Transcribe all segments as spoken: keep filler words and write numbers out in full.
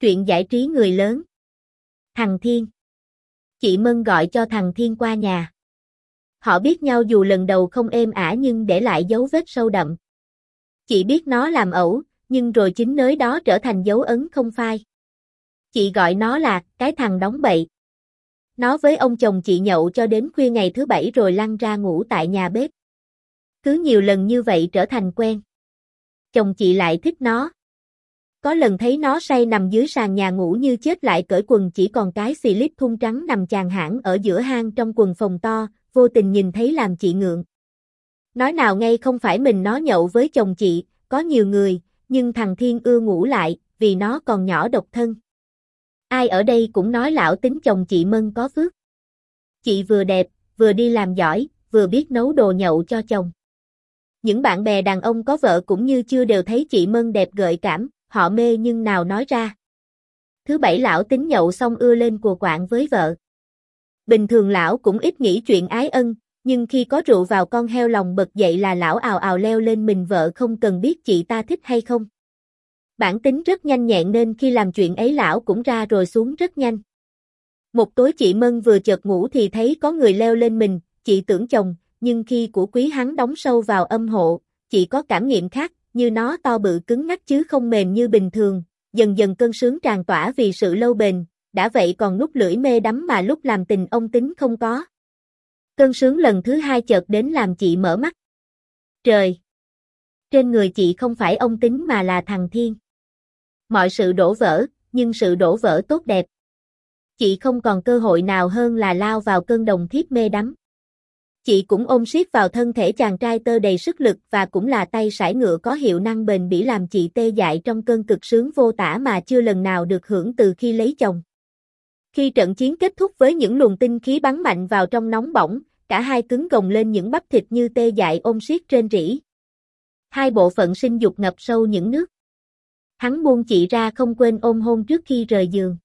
Truyện giải trí người lớn. Thằng Thiên. Chị Mân gọi cho thằng Thiên qua nhà. Họ biết nhau dù lần đầu không êm ả nhưng để lại dấu vết sâu đậm. Chị biết nó làm ẩu, nhưng rồi chính nơi đó trở thành dấu ấn không phai. Chị gọi nó là cái thằng đóng bậy. Nó với ông chồng chị nhậu cho đến khuya ngày thứ bảy rồi lăn ra ngủ tại nhà bếp. Cứ nhiều lần như vậy trở thành quen. Chồng chị lại thích nó. Có lần thấy nó say nằm dưới sàn nhà ngủ như chết lại cởi quần chỉ còn cái xì lít thun trắng nằm chàng hãng ở giữa hang trong quần phòng to, vô tình nhìn thấy làm chị ngượng. Nói nào ngay không phải mình nó nhậu với chồng chị, có nhiều người, nhưng thằng Thiên ưa ngủ lại, vì nó còn nhỏ độc thân. Ai ở đây cũng nói lão tính chồng chị Mân có phước. Chị vừa đẹp, vừa đi làm giỏi, vừa biết nấu đồ nhậu cho chồng. Những bạn bè đàn ông có vợ cũng như chưa đều thấy chị Mân đẹp gợi cảm, họ mê nhưng nào nói ra. Thứ bảy lão tính nhậu xong ưa lên cùa quạng với vợ. Bình thường lão cũng ít nghĩ chuyện ái ân, nhưng khi có rượu vào con heo lòng bật dậy là lão ào ào leo lên mình vợ không cần biết chị ta thích hay không. Bản tính rất nhanh nhẹn nên khi làm chuyện ấy lão cũng ra rồi xuống rất nhanh. Một tối chị Mân vừa chợt ngủ thì thấy có người leo lên mình, chị tưởng chồng, nhưng khi của quý hắn đóng sâu vào âm hộ, chị có cảm nghiệm khác, như nó to bự cứng ngắc chứ không mềm như bình thường, dần dần cơn sướng tràn tỏa vì sự lâu bền, đã vậy còn nút lưỡi mê đắm mà lúc làm tình ông tính không có. Cơn sướng lần thứ hai chợt đến làm chị mở mắt. Trời! Trên người chị không phải ông tính mà là thằng Thiên. Mọi sự đổ vỡ, nhưng sự đổ vỡ tốt đẹp. Chị không còn cơ hội nào hơn là lao vào cơn đồng thiếp mê đắm. Chị cũng ôm siết vào thân thể chàng trai tơ đầy sức lực và cũng là tay sải ngựa có hiệu năng bền bỉ làm chị tê dại trong cơn cực sướng vô tả mà chưa lần nào được hưởng từ khi lấy chồng. Khi trận chiến kết thúc với những luồng tinh khí bắn mạnh vào trong nóng bỏng, cả hai cứng gồng lên những bắp thịt như tê dại ôm siết trên rỉ. Hai bộ phận sinh dục ngập sâu những nước. Hắn buông chị ra không quên ôm hôn trước khi rời giường.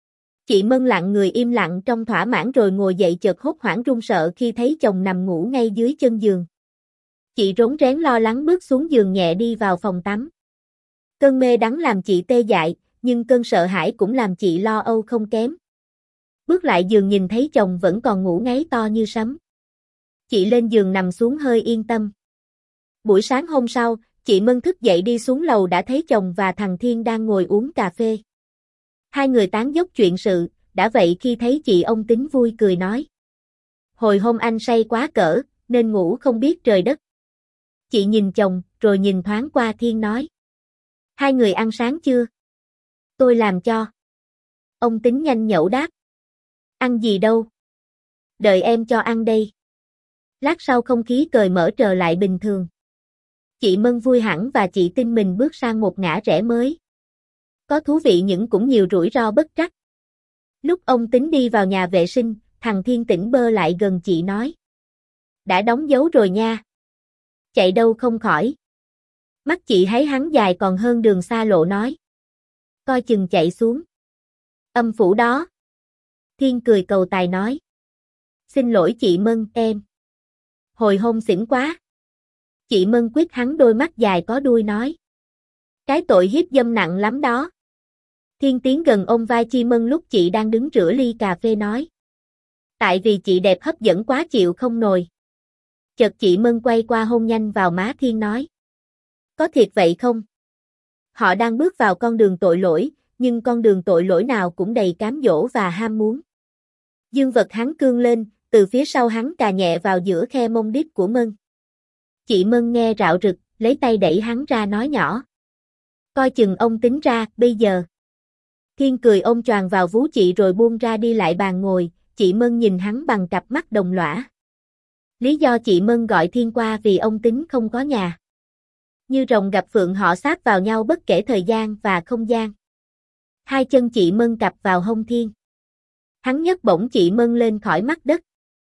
Chị Mân lặng người im lặng trong thỏa mãn rồi ngồi dậy chợt hốt hoảng run sợ khi thấy chồng nằm ngủ ngay dưới chân giường. Chị rón rén lo lắng bước xuống giường nhẹ đi vào phòng tắm. Cơn mê đắng làm chị tê dại, nhưng cơn sợ hãi cũng làm chị lo âu không kém. Bước lại giường nhìn thấy chồng vẫn còn ngủ ngáy to như sấm. Chị lên giường nằm xuống hơi yên tâm. Buổi sáng hôm sau, chị Mân thức dậy đi xuống lầu đã thấy chồng và thằng Thiên đang ngồi uống cà phê. Hai người tán dốc chuyện sự, đã vậy khi thấy chị ông tính vui cười nói. Hồi hôm anh say quá cỡ, nên ngủ không biết trời đất. Chị nhìn chồng, rồi nhìn thoáng qua Thiên nói. Hai người ăn sáng chưa? Tôi làm cho. Ông tính nhanh nhẩu đáp. Ăn gì đâu? Đợi em cho ăn đây. Lát sau không khí cởi mở trở lại bình thường. Chị Mân vui hẳn và chị tin mình bước sang một ngã rẽ mới. Có thú vị nhưng cũng nhiều rủi ro bất trắc. Lúc ông tính đi vào nhà vệ sinh, thằng Thiên tỉnh bơ lại gần chị nói. Đã đóng dấu rồi nha. Chạy đâu không khỏi. Mắt chị thấy hắn dài còn hơn đường xa lộ nói. Coi chừng chạy xuống. Âm phủ đó. Thiên cười cầu tài nói. Xin lỗi chị Mân, em. Hồi hôm xỉn quá. Chị Mân quyết hắn đôi mắt dài có đuôi nói. Cái tội hiếp dâm nặng lắm đó. Thiên tiến gần ôm vai chị Mân lúc chị đang đứng rửa ly cà phê nói. Tại vì chị đẹp hấp dẫn quá chịu không nổi. Chợt chị Mân quay qua hôn nhanh vào má Thiên nói. Có thiệt vậy không? Họ đang bước vào con đường tội lỗi, nhưng con đường tội lỗi nào cũng đầy cám dỗ và ham muốn. Dương vật hắn cương lên, từ phía sau hắn cà nhẹ vào giữa khe mông đít của Mân. Chị Mân nghe rạo rực, lấy tay đẩy hắn ra nói nhỏ. Coi chừng ông tính ra, bây giờ. Thiên cười ôm choàng vào vú chị rồi buông ra đi lại bàn ngồi, chị Mân nhìn hắn bằng cặp mắt đồng lõa. Lý do chị Mân gọi Thiên qua vì ông tính không có nhà. Như rồng gặp phượng họ sát vào nhau bất kể thời gian và không gian. Hai chân chị Mân cặp vào hông Thiên. Hắn nhấc bổng chị Mân lên khỏi mặt đất.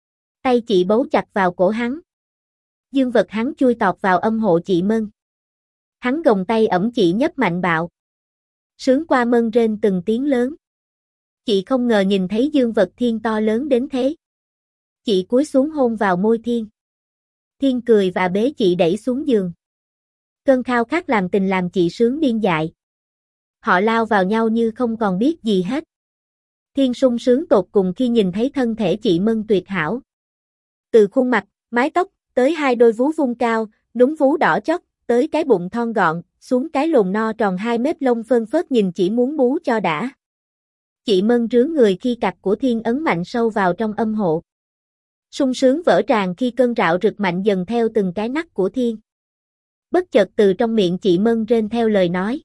Tay chị bấu chặt vào cổ hắn. Dương vật hắn chui tọt vào âm hộ chị Mân. Hắn gồng tay ẩm chị nhấp mạnh bạo. Sướng qua Mân rên từng tiếng lớn. Chị không ngờ nhìn thấy dương vật Thiên to lớn đến thế. Chị cúi xuống hôn vào môi Thiên. Thiên cười và bế chị đẩy xuống giường. Cơn khao khát làm tình làm chị sướng điên dại. Họ lao vào nhau như không còn biết gì hết. Thiên sung sướng tột cùng khi nhìn thấy thân thể chị Mân tuyệt hảo. Từ khuôn mặt, mái tóc, tới hai đôi vú vung cao, núm vú đỏ chót, tới cái bụng thon gọn, xuống cái lồn no tròn hai mép lông phơn phớt nhìn chỉ muốn bú cho đã. Chị Mân rướn người khi cặc của Thiên ấn mạnh sâu vào trong âm hộ. Sung sướng vỡ tràn khi cơn rạo rực mạnh dần theo từng cái nắc của Thiên. Bất chợt từ trong miệng chị Mân rên theo lời nói.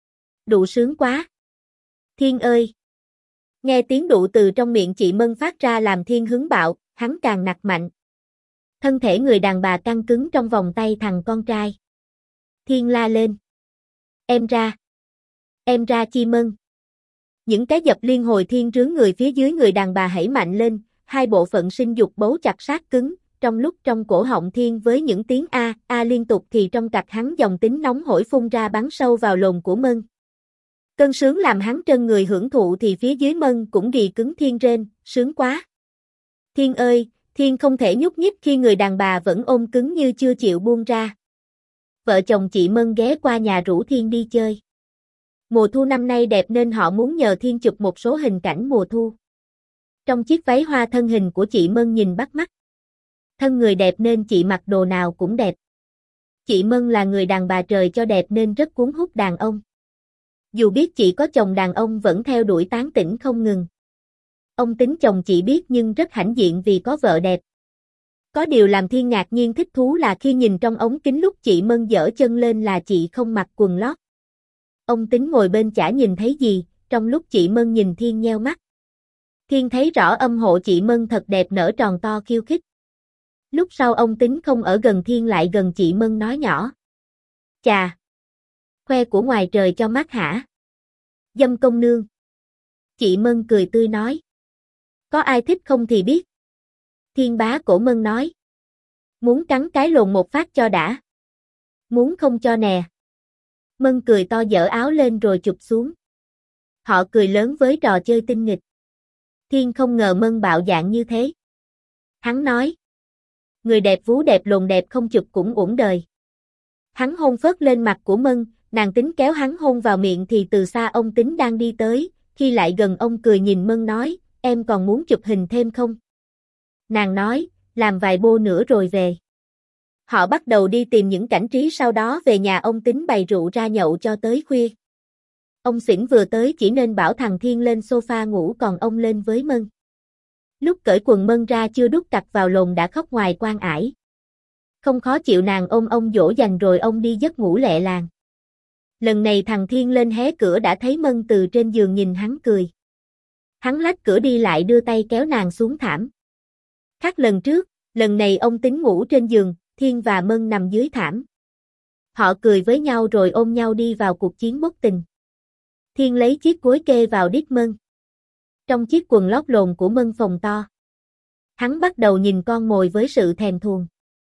Đụ sướng quá. Thiên ơi! Nghe tiếng đụ từ trong miệng chị Mân phát ra làm Thiên hứng bạo, hắn càng nặc mạnh. Thân thể người đàn bà căng cứng trong vòng tay thằng con trai. Thiên la lên. Em ra. Em ra Chi Mân. Những cái dập liên hồi Thiên rướn người phía dưới người đàn bà hãy mạnh lên, hai bộ phận sinh dục bấu chặt sát cứng, trong lúc trong cổ họng Thiên với những tiếng a, a liên tục thì trong cặc hắn dòng tính nóng hổi phun ra bắn sâu vào lồn của Mân. Cơn sướng làm hắn trân người hưởng thụ thì phía dưới Mân cũng rì cứng Thiên rên, sướng quá. Thiên ơi, Thiên không thể nhúc nhích khi người đàn bà vẫn ôm cứng như chưa chịu buông ra. Vợ chồng chị Mân ghé qua nhà rủ Thiên đi chơi. Mùa thu năm nay đẹp nên họ muốn nhờ Thiên chụp một số hình cảnh mùa thu. Trong chiếc váy hoa thân hình của chị Mân nhìn bắt mắt. Thân người đẹp nên chị mặc đồ nào cũng đẹp. Chị Mân là người đàn bà trời cho đẹp nên rất cuốn hút đàn ông. Dù biết chị có chồng đàn ông vẫn theo đuổi tán tỉnh không ngừng. Ông tính chồng chị biết nhưng rất hãnh diện vì có vợ đẹp. Có điều làm Thiên ngạc nhiên thích thú là khi nhìn trong ống kính lúc chị Mân giở chân lên là chị không mặc quần lót. Ông tính ngồi bên chả nhìn thấy gì, trong lúc chị Mân nhìn Thiên nheo mắt. Thiên thấy rõ âm hộ chị Mân thật đẹp nở tròn to khiêu khích. Lúc sau ông tính không ở gần Thiên lại gần chị Mân nói nhỏ. Chà! Khoe của ngoài trời cho mắt hả? Dâm công nương. Chị Mân cười tươi nói. Có ai thích không thì biết. Thiên bá cổ Mân nói. Muốn cắn cái lồn một phát cho đã. Muốn không cho nè. Mân cười to dở áo lên rồi chụp xuống. Họ cười lớn với trò chơi tinh nghịch. Thiên không ngờ Mân bạo dạn như thế. Hắn nói. Người đẹp vú đẹp lồn đẹp không chụp cũng uổng đời. Hắn hôn phớt lên mặt của Mân, nàng tính kéo hắn hôn vào miệng thì từ xa ông tính đang đi tới, khi lại gần ông cười nhìn Mân nói, em còn muốn chụp hình thêm không? Nàng nói, làm vài bô nữa rồi về. Họ bắt đầu đi tìm những cảnh trí sau đó về nhà ông tính bày rượu ra nhậu cho tới khuya. Ông xỉn vừa tới chỉ nên bảo thằng Thiên lên sofa ngủ còn ông lên với Mân. Lúc cởi quần Mân ra chưa đút cặc vào lồn đã khóc ngoài quan ải. Không khó chịu nàng ôm ông dỗ dành rồi ông đi giấc ngủ lẹ làng. Lần này thằng Thiên lên hé cửa đã thấy Mân từ trên giường nhìn hắn cười. Hắn lách cửa đi lại đưa tay kéo nàng xuống thảm. Khác lần trước, lần này ông tính ngủ trên giường, Thiên và Mân nằm dưới thảm. Họ cười với nhau rồi ôm nhau đi vào cuộc chiến bốc tình. Thiên lấy chiếc gối kê vào đít Mân. Trong chiếc quần lót lồn của Mân phồng to. Hắn bắt đầu nhìn con mồi với sự thèm thuồng.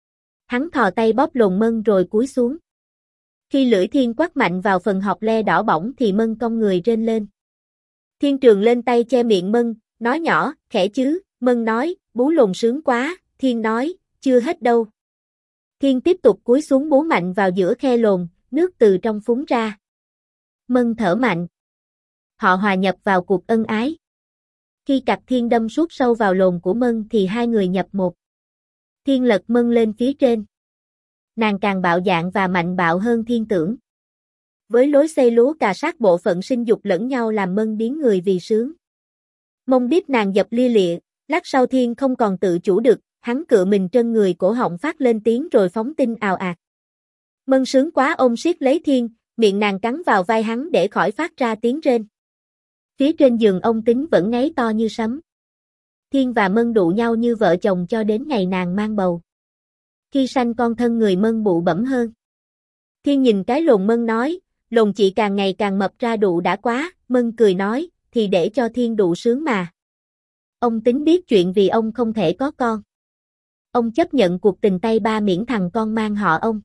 Hắn thò tay bóp lồn Mân rồi cúi xuống. Khi lưỡi Thiên quắt mạnh vào phần hộc le đỏ bỏng thì Mân cong người rên lên. Thiên trường lên tay che miệng Mân, nói nhỏ, khẽ chứ, Mân nói, bú lồn sướng quá, Thiên nói, chưa hết đâu. Thiên tiếp tục cúi xuống bú mạnh vào giữa khe lồn, nước từ trong phúng ra. Mân thở mạnh. Họ hòa nhập vào cuộc ân ái. Khi cặc Thiên đâm suốt sâu vào lồn của Mân thì hai người nhập một. Thiên lật Mân lên phía trên. Nàng càng bạo dạn và mạnh bạo hơn Thiên tưởng. Với lối xây lúa cà sát bộ phận sinh dục lẫn nhau làm Mân điếng người vì sướng. Mông đít nàng dập lia lịa, lát sau Thiên không còn tự chủ được, hắn cựa mình trân người cổ họng phát lên tiếng rồi phóng tinh ào ạt. Mân sướng quá ôm siết lấy Thiên, miệng nàng cắn vào vai hắn để khỏi phát ra tiếng rên. Phía trên giường ông tính vẫn ngáy to như sấm. Thiên và Mân đụ nhau như vợ chồng cho đến ngày nàng mang bầu. Khi sanh con thân người Mân bụ bẫm hơn. Thiên nhìn cái lồn Mân nói, lồn chị càng ngày càng mập ra đụ đã quá, Mân cười nói, thì để cho Thiên đụ sướng mà. Ông tính biết chuyện vì ông không thể có con. Ông chấp nhận cuộc tình tay ba miễn thằng con mang họ ông.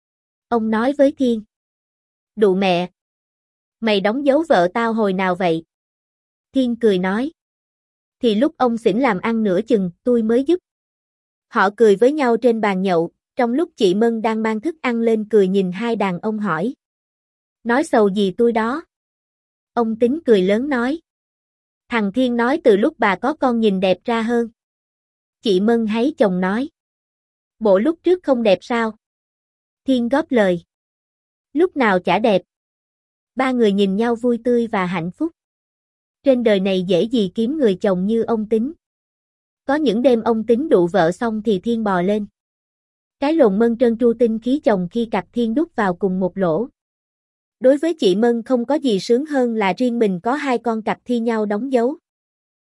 Ông nói với Thiên. Đụ mẹ. Mày đóng dấu vợ tao hồi nào vậy? Thiên cười nói. Thì lúc ông xỉn làm ăn nửa chừng, tôi mới giúp. Họ cười với nhau trên bàn nhậu, trong lúc chị Mân đang mang thức ăn lên cười nhìn hai đàn ông hỏi. Nói sầu gì tôi đó? Ông Tính cười lớn nói. Thằng Thiên nói từ lúc bà có con nhìn đẹp ra hơn. Chị Mân háy chồng nói. Bộ lúc trước không đẹp sao? Thiên góp lời. Lúc nào chả đẹp. Ba người nhìn nhau vui tươi và hạnh phúc. Trên đời này dễ gì kiếm người chồng như ông Tính. Có những đêm ông Tính đụ vợ xong thì Thiên bò lên. Cái lồn Mân trơn tru tinh khí chồng khi cặp Thiên đút vào cùng một lỗ. Đối với chị Mân không có gì sướng hơn là riêng mình có hai con cặc thi nhau đóng dấu.